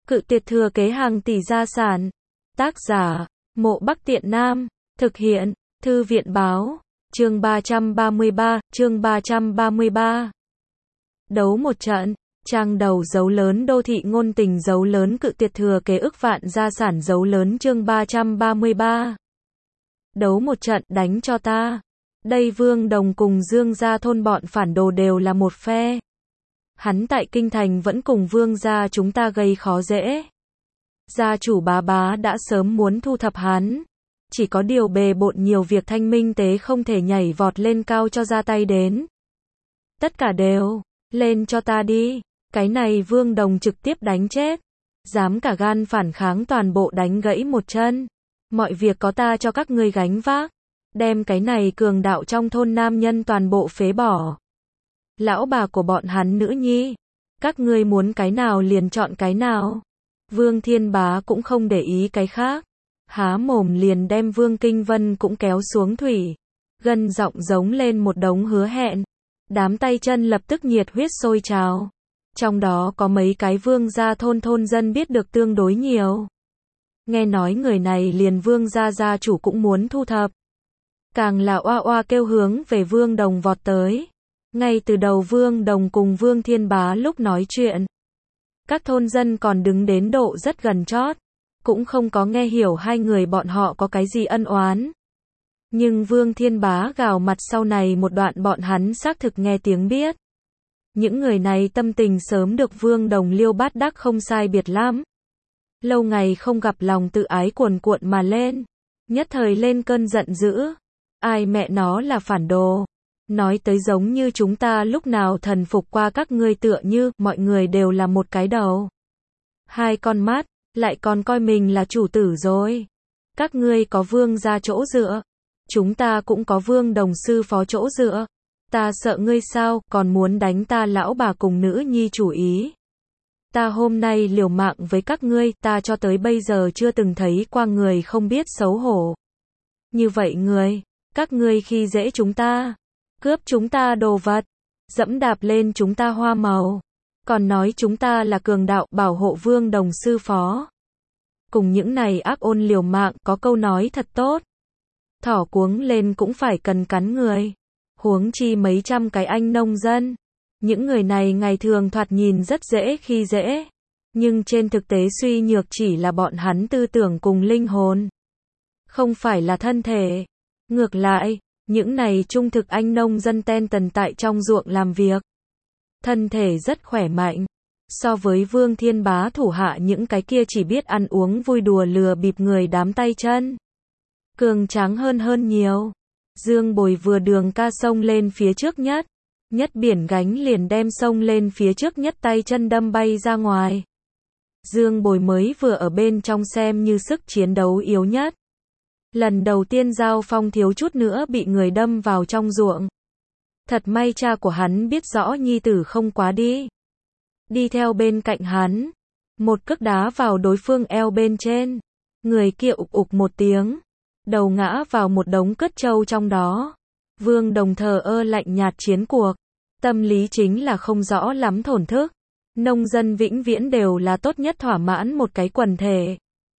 Cự tuyệt thừa kế hàng tỷ gia sản. Tác giả, Mộ Bắc Tiện Nam. Thực hiện, Thư viện báo. Chương 333. Đấu một trận. Trang đầu dấu lớn đô thị ngôn tình dấu lớn cự tuyệt thừa kế ức vạn gia sản dấu lớn chương 333. Đấu một trận đánh cho ta. Đây Vương Đồng cùng Dương gia thôn bọn phản đồ đều là một phe. Hắn tại kinh thành vẫn cùng Vương gia chúng ta gây khó dễ. Gia chủ bá bá đã sớm muốn thu thập hắn. Chỉ có điều bề bộn nhiều việc Thanh Minh Tế không thể nhảy vọt lên cao cho ra tay đến. Tất cả đều, lên cho ta đi. Cái này Vương Đồng trực tiếp đánh chết. Dám cả gan phản kháng toàn bộ đánh gãy một chân. Mọi việc có ta cho các ngươi gánh vác. Đem cái này cường đạo trong thôn nam nhân toàn bộ phế bỏ. Lão bà của bọn hắn nữ nhi. Các ngươi muốn cái nào liền chọn cái nào. Vương Thiên Bá cũng không để ý cái khác. Há mồm liền đem Vương Kinh Vân cũng kéo xuống thủy. Gân giọng giống lên một đống hứa hẹn. Đám tay chân lập tức nhiệt huyết sôi trào. Trong đó có mấy cái Vương gia thôn dân biết được tương đối nhiều. Nghe nói người này liền Vương gia gia chủ cũng muốn thu thập. Càng là oa oa kêu hướng về Vương Đồng vọt tới. Ngay từ đầu Vương Đồng cùng Vương Thiên Bá lúc nói chuyện. Các thôn dân còn đứng đến độ rất gần chót. Cũng không có nghe hiểu hai người bọn họ có cái gì ân oán. Nhưng Vương Thiên Bá gào mặt sau này một đoạn bọn hắn xác thực nghe tiếng biết. Những người này tâm tình sớm được Vương Đồng liêu bát đắc không sai biệt lắm. Lâu ngày không gặp lòng tự ái cuồn cuộn mà lên. Nhất thời lên cơn giận dữ. Ai mẹ nó là phản đồ. Nói tới giống như chúng ta lúc nào thần phục qua các ngươi tựa như mọi người đều là một cái đầu. Hai con mắt, lại còn coi mình là chủ tử rồi. Các ngươi có Vương gia chỗ dựa. Chúng ta cũng có Vương Đồng sư phó chỗ dựa. Ta sợ ngươi sao, còn muốn đánh ta lão bà cùng nữ nhi chủ ý. Ta hôm nay liều mạng với các ngươi, ta cho tới bây giờ chưa từng thấy qua người không biết xấu hổ. Như vậy các ngươi khi dễ chúng ta, cướp chúng ta đồ vật, dẫm đạp lên chúng ta hoa màu, còn nói chúng ta là cường đạo bảo hộ Vương Đồng sư phó. Cùng những này ác ôn liều mạng, có câu nói thật tốt. Thỏ cuống lên cũng phải cần cắn người. Huống chi mấy trăm cái anh nông dân. Những người này ngày thường thoạt nhìn rất dễ khi dễ. Nhưng trên thực tế suy nhược chỉ là bọn hắn tư tưởng cùng linh hồn. Không phải là thân thể. Ngược lại, những này trung thực anh nông dân ten tần tại trong ruộng làm việc. Thân thể rất khỏe mạnh. So với Vương Thiên Bá thủ hạ những cái kia chỉ biết ăn uống vui đùa lừa bịp người đám tay chân. Cường tráng hơn nhiều. Dương Bồi vừa đường ca sông lên phía trước nhất. Nhất biển gánh liền đem sông lên phía trước nhất tay chân đâm bay ra ngoài. Dương Bồi mới vừa ở bên trong xem như sức chiến đấu yếu nhất. Lần đầu tiên giao phong thiếu chút nữa bị người đâm vào trong ruộng. Thật may cha của hắn biết rõ nhi tử không quá đi. Đi theo bên cạnh hắn. Một cước đá vào đối phương eo bên trên. Người kia ục ục một tiếng. Đầu ngã vào một đống cất trâu trong đó. Vương Đồng thờ ơ lạnh nhạt chiến cuộc. Tâm lý chính là không rõ lắm thổn thức. Nông dân vĩnh viễn đều là tốt nhất thỏa mãn một cái quần thể.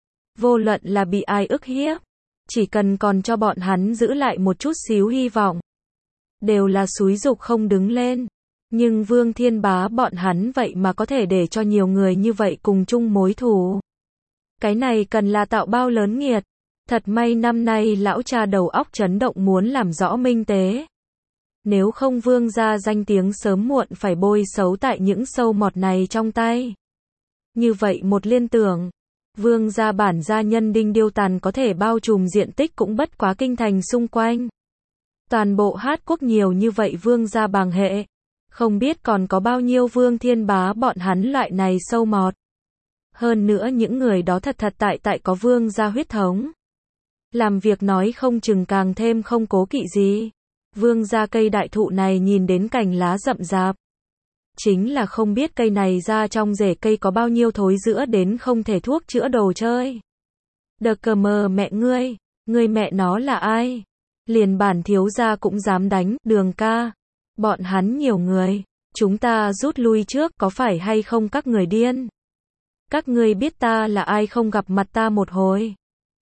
Vô luận là bị ai ức hiếp. Chỉ cần còn cho bọn hắn giữ lại một chút xíu hy vọng. Đều là xúi giục không đứng lên. Nhưng Vương Thiên Bá bọn hắn vậy mà có thể để cho nhiều người như vậy cùng chung mối thù. Cái này cần là tạo bao lớn nghiệt. Thật may năm nay lão cha đầu óc chấn động muốn làm rõ minh tế. Nếu không Vương gia danh tiếng sớm muộn phải bôi xấu tại những sâu mọt này trong tay. Như vậy một liên tưởng. Vương gia bản gia nhân đinh điêu tàn có thể bao trùm diện tích cũng bất quá kinh thành xung quanh. Toàn bộ Hát quốc nhiều như vậy Vương gia bàng hệ. Không biết còn có bao nhiêu Vương Thiên Bá bọn hắn loại này sâu mọt. Hơn nữa những người đó thật tại có Vương gia huyết thống. Làm việc nói không chừng càng thêm không cố kỵ gì. Vương gia cây đại thụ này nhìn đến cành lá rậm rạp. Chính là không biết cây này ra trong rễ cây có bao nhiêu thối rữa đến không thể thuốc chữa đồ chơi. Đờ cờ mờ mẹ ngươi mẹ nó là ai? Liền bản thiếu gia cũng dám đánh, Đường ca. Bọn hắn nhiều người, chúng ta rút lui trước có phải hay không các người điên? Các ngươi biết ta là ai không, gặp mặt ta một hồi.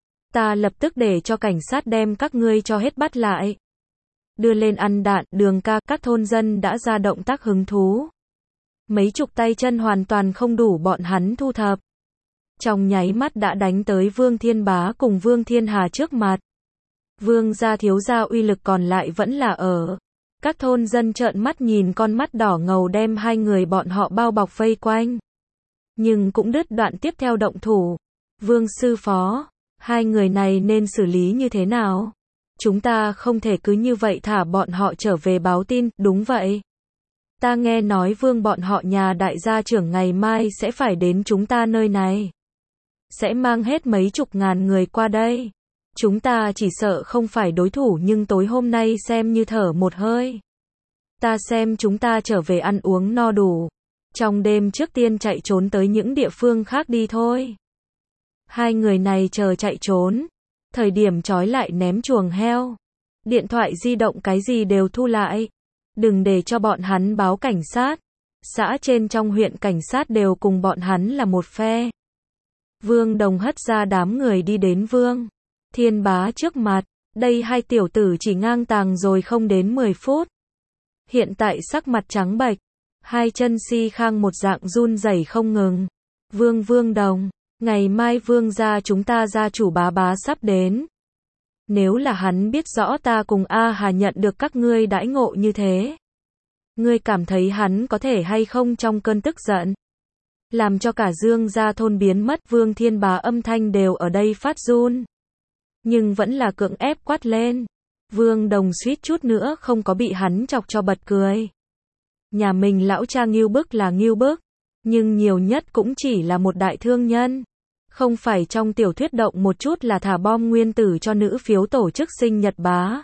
Ta lập tức để cho cảnh sát đem các ngươi cho hết bắt lại. Đưa lên ăn đạn, Đường ca, các thôn dân đã ra động tác hứng thú. Mấy chục tay chân hoàn toàn không đủ bọn hắn thu thập. Trong nháy mắt đã đánh tới Vương Thiên Bá cùng Vương Thiên Hà trước mặt. Vương gia thiếu gia uy lực còn lại vẫn là ở. Các thôn dân trợn mắt nhìn, con mắt đỏ ngầu đem hai người bọn họ bao bọc vây quanh. Nhưng cũng đứt đoạn tiếp theo động thủ. Vương sư phó, hai người này nên xử lý như thế nào? Chúng ta không thể cứ như vậy thả bọn họ trở về báo tin. Đúng vậy. Ta nghe nói Vương bọn họ nhà đại gia trưởng ngày mai sẽ phải đến chúng ta nơi này. Sẽ mang hết mấy chục ngàn người qua đây. Chúng ta chỉ sợ không phải đối thủ, nhưng tối hôm nay xem như thở một hơi. Ta xem chúng ta trở về ăn uống no đủ. Trong đêm trước tiên chạy trốn tới những địa phương khác đi thôi. Hai người này chờ chạy trốn. Thời điểm trói lại ném chuồng heo. Điện thoại di động cái gì đều thu lại. Đừng để cho bọn hắn báo cảnh sát. Xã trên trong huyện cảnh sát đều cùng bọn hắn là một phe. Vương Đồng hất ra đám người đi đến Vương Thiên Bá trước mặt. Đây hai tiểu tử chỉ ngang tàng rồi không đến 10 phút. Hiện tại sắc mặt trắng bệch. Hai chân si khang một dạng run rẩy không ngừng. Vương Đồng, ngày mai Vương gia chúng ta gia chủ bá sắp đến. Nếu là hắn biết rõ ta cùng A Hà nhận được các ngươi đãi ngộ như thế. Ngươi cảm thấy hắn có thể hay không trong cơn tức giận. Làm cho cả Dương gia thôn biến mất. Vương Thiên Bá âm thanh đều ở đây phát run. Nhưng vẫn là cưỡng ép quát lên. Vương Đồng suýt chút nữa không có bị hắn chọc cho bật cười. Nhà mình lão cha ngưu bức là ngưu bức. Nhưng nhiều nhất cũng chỉ là một đại thương nhân. Không phải trong tiểu thuyết động một chút là thả bom nguyên tử cho nữ phiếu tổ chức sinh nhật bá.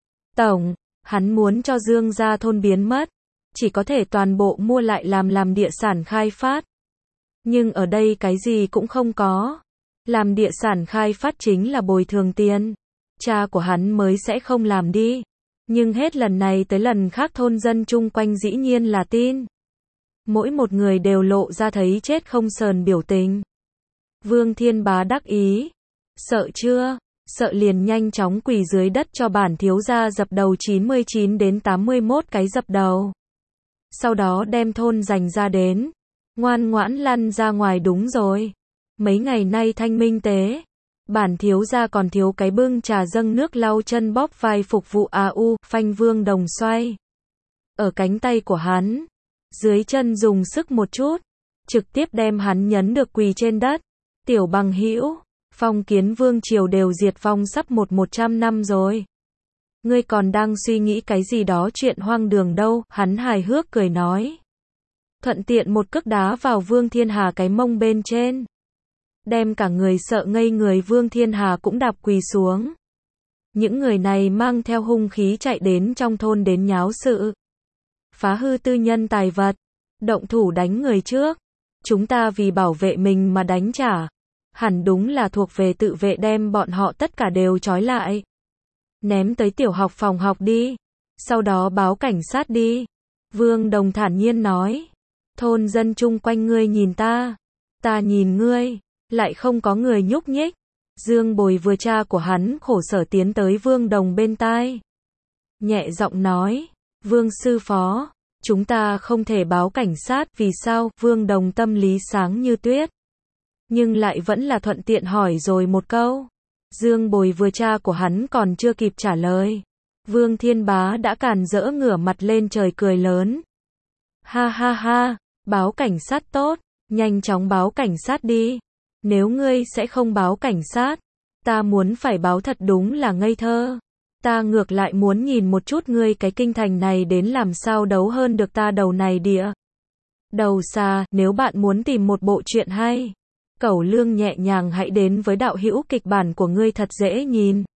Tổng, hắn muốn cho Dương gia thôn biến mất. Chỉ có thể toàn bộ mua lại làm địa sản khai phát. Nhưng ở đây cái gì cũng không có. Làm địa sản khai phát chính là bồi thường tiền. Cha của hắn mới sẽ không làm đi. Nhưng hết lần này tới lần khác thôn dân chung quanh dĩ nhiên là tin. Mỗi một người đều lộ ra thấy chết không sờn biểu tình. Vương Thiên Bá đắc ý. Sợ chưa? Sợ liền nhanh chóng quỳ dưới đất cho bản thiếu gia dập đầu 99 đến 81 cái dập đầu. Sau đó đem thôn dành ra đến. Ngoan ngoãn lăn ra ngoài. Đúng rồi. Mấy ngày nay thanh minh tế. Bản thiếu gia còn thiếu cái bưng trà dâng nước lau chân bóp vai phục vụ phanh Vương Đồng xoay. Ở cánh tay của hắn. Dưới chân dùng sức một chút. Trực tiếp đem hắn nhấn được quỳ trên đất. Tiểu bằng hữu, phong kiến vương triều đều diệt vong sắp 100 năm rồi. Ngươi còn đang suy nghĩ cái gì đó chuyện hoang đường đâu, hắn hài hước cười nói. Thuận tiện một cước đá vào Vương Thiên Hà cái mông bên trên. Đem cả người sợ ngây người. Vương Thiên Hà cũng đạp quỳ xuống. Những người này mang theo hung khí chạy đến trong thôn đến nháo sự. Phá hư tư nhân tài vật. Động thủ đánh người trước. Chúng ta vì bảo vệ mình mà đánh trả. Hẳn đúng là thuộc về tự vệ, đem bọn họ tất cả đều trói lại. Ném tới tiểu học phòng học đi. Sau đó báo cảnh sát đi. Vương Đồng thản nhiên nói. Thôn dân chung quanh ngươi nhìn ta. Ta nhìn ngươi. Lại không có người nhúc nhích. Dương Bồi vừa cha của hắn khổ sở tiến tới Vương Đồng bên tai. Nhẹ giọng nói. Vương sư phó. Chúng ta không thể báo cảnh sát. Vì sao? Vương Đồng tâm lý sáng như tuyết. Nhưng lại vẫn là thuận tiện hỏi rồi một câu. Dương Bồi vừa cha của hắn còn chưa kịp trả lời. Vương Thiên Bá đã càn rỡ ngửa mặt lên trời cười lớn. Ha ha ha, báo cảnh sát tốt, nhanh chóng báo cảnh sát đi. Nếu ngươi sẽ không báo cảnh sát, ta muốn phải báo thật đúng là ngây thơ. Ta ngược lại muốn nhìn một chút ngươi cái kinh thành này đến làm sao đấu hơn được ta đầu này địa. Đầu xa, nếu bạn muốn tìm một bộ truyện hay, cẩu lương nhẹ nhàng hãy đến với đạo hữu kịch bản của ngươi thật dễ nhìn.